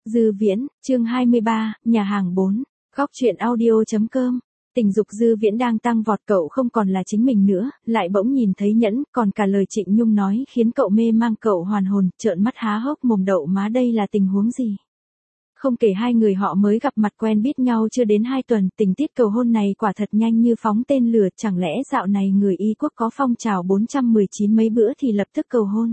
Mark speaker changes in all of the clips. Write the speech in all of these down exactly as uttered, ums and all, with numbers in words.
Speaker 1: Dư Viễn, chương hai mươi ba, nhà hàng bốn, góc truyện audio.com. Tình dục Dư Viễn đang tăng vọt, cậu không còn là chính mình nữa, lại bỗng nhìn thấy nhẫn, còn cả lời Trịnh Nhung nói khiến cậu mê mang, cậu hoàn hồn, trợn mắt há hốc mồm, đậu má, đây là tình huống gì? Không kể hai người họ mới gặp mặt quen biết nhau chưa đến hai tuần, tình tiết cầu hôn này quả thật nhanh như phóng tên lửa, chẳng lẽ dạo này người Y quốc có phong trào bốn trăm mười chín mấy bữa thì lập tức cầu hôn.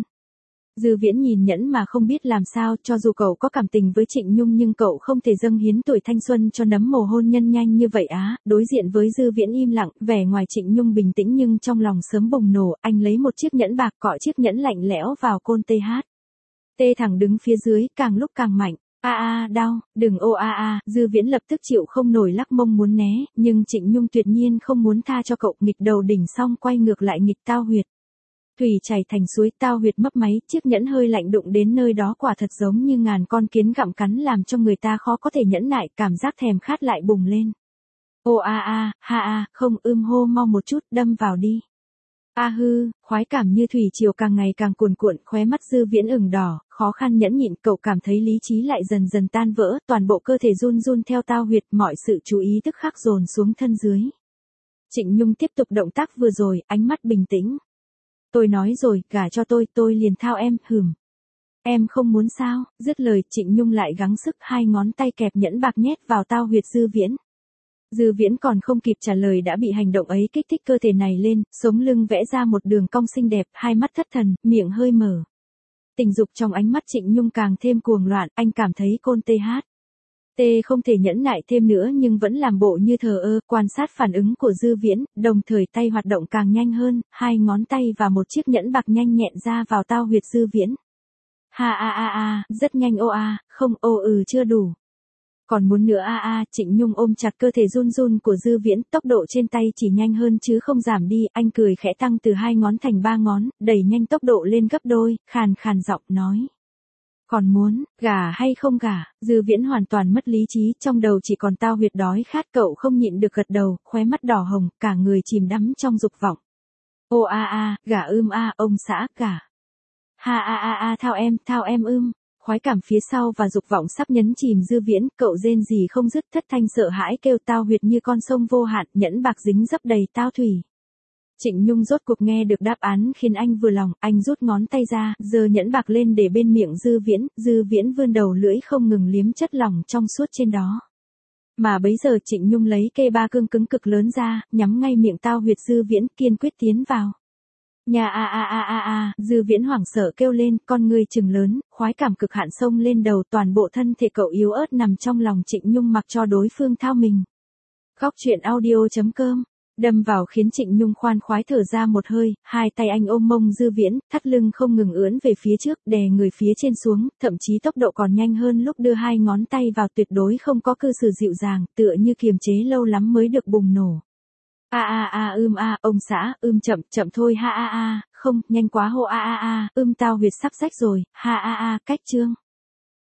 Speaker 1: Dư Viễn nhìn nhẫn mà không biết làm sao, cho dù cậu có cảm tình với Trịnh Nhung nhưng cậu không thể dâng hiến tuổi thanh xuân cho nấm mồ hôn nhân nhanh như vậy á. Đối diện với Dư Viễn im lặng, vẻ ngoài Trịnh Nhung bình tĩnh nhưng trong lòng sớm bùng nổ, anh lấy một chiếc nhẫn bạc cọ chiếc nhẫn lạnh lẽo vào côn tê hát. Tê thẳng đứng phía dưới, càng lúc càng mạnh. A a đau, đừng ô a a, Dư Viễn lập tức chịu không nổi lắc mông muốn né, nhưng Trịnh Nhung tuyệt nhiên không muốn tha cho cậu, nghịch đầu đỉnh xong quay ngược lại nghịch tao huyệt. Thủy chảy thành suối, tao huyệt mấp máy, chiếc nhẫn hơi lạnh đụng đến nơi đó quả thật giống như ngàn con kiến gặm cắn, làm cho người ta khó có thể nhẫn nại, cảm giác thèm khát lại bùng lên. Ô a a, ha a, không, ưm hô mau một chút, đâm vào đi. A hư, khoái cảm như thủy triều càng ngày càng cuồn cuộn, khóe mắt Dư Viễn ửng đỏ, khó khăn nhẫn nhịn, cậu cảm thấy lý trí lại dần dần tan vỡ, toàn bộ cơ thể run run theo tao huyệt, mọi sự chú ý tức khắc dồn xuống thân dưới. Trịnh Nhung tiếp tục động tác vừa rồi, ánh mắt bình tĩnh. Tôi nói rồi, gả cho tôi, tôi liền thao em, hừm. Em không muốn sao? Dứt lời, Trịnh Nhung lại gắng sức, hai ngón tay kẹp nhẫn bạc nhét vào tao huyệt Dư Viễn. Dư Viễn còn không kịp trả lời đã bị hành động ấy kích thích cơ thể này lên, sống lưng vẽ ra một đường cong xinh đẹp, hai mắt thất thần, miệng hơi mở. Tình dục trong ánh mắt Trịnh Nhung càng thêm cuồng loạn, anh cảm thấy côn tê hát. Tê không thể nhẫn nại thêm nữa nhưng vẫn làm bộ như thờ ơ, quan sát phản ứng của Dư Viễn, đồng thời tay hoạt động càng nhanh hơn, hai ngón tay và một chiếc nhẫn bạc nhanh nhẹn ra vào tao huyệt Dư Viễn. Ha a a a, rất nhanh ô a, không ô ừ chưa đủ. Còn muốn nữa a a, Trịnh Nhung ôm chặt cơ thể run run của Dư Viễn, tốc độ trên tay chỉ nhanh hơn chứ không giảm đi, anh cười khẽ tăng từ hai ngón thành ba ngón, đẩy nhanh tốc độ lên gấp đôi, khàn khàn giọng nói. Còn muốn, gả hay không gả? Dư Viễn hoàn toàn mất lý trí, trong đầu chỉ còn tao huyệt đói khát, cậu không nhịn được gật đầu, khóe mắt đỏ hồng, cả người chìm đắm trong dục vọng. Ô a a, gả ưm a, ông xã, gả. Ha a a a, thao em, thao em ưm. Khoái cảm phía sau và dục vọng sắp nhấn chìm Dư Viễn, cậu rên rỉ không dứt, thất thanh sợ hãi kêu, tao huyệt như con sông vô hạn, nhẫn bạc dính dấp đầy tao thủy. Trịnh Nhung rốt cuộc nghe được đáp án khiến anh vừa lòng, anh rút ngón tay ra, giơ nhẫn bạc lên để bên miệng Dư Viễn, Dư Viễn vươn đầu lưỡi không ngừng liếm chất lỏng trong suốt trên đó. Mà bấy giờ Trịnh Nhung lấy cây ba cương cứng cực lớn ra, nhắm ngay miệng tao huyệt Dư Viễn, kiên quyết tiến vào. Nhà a a a a a, Dư Viễn hoảng sợ kêu lên, con người trừng lớn, khoái cảm cực hạn xông lên đầu, toàn bộ thân thể cậu yếu ớt nằm trong lòng Trịnh Nhung mặc cho đối phương thao mình. Góc truyện audio.com. Đâm vào khiến Trịnh Nhung khoan khoái thở ra một hơi, hai tay anh ôm mông Dư Viễn, thắt lưng không ngừng ưỡn về phía trước, đè người phía trên xuống, thậm chí tốc độ còn nhanh hơn lúc đưa hai ngón tay vào, tuyệt đối không có cư xử dịu dàng, tựa như kiềm chế lâu lắm mới được bùng nổ. A a a ưm a, ông xã, ưm chậm, chậm thôi ha a a, không, nhanh quá hô a a a, ưm tao huyệt sắp rách rồi, ha a a, cách chương.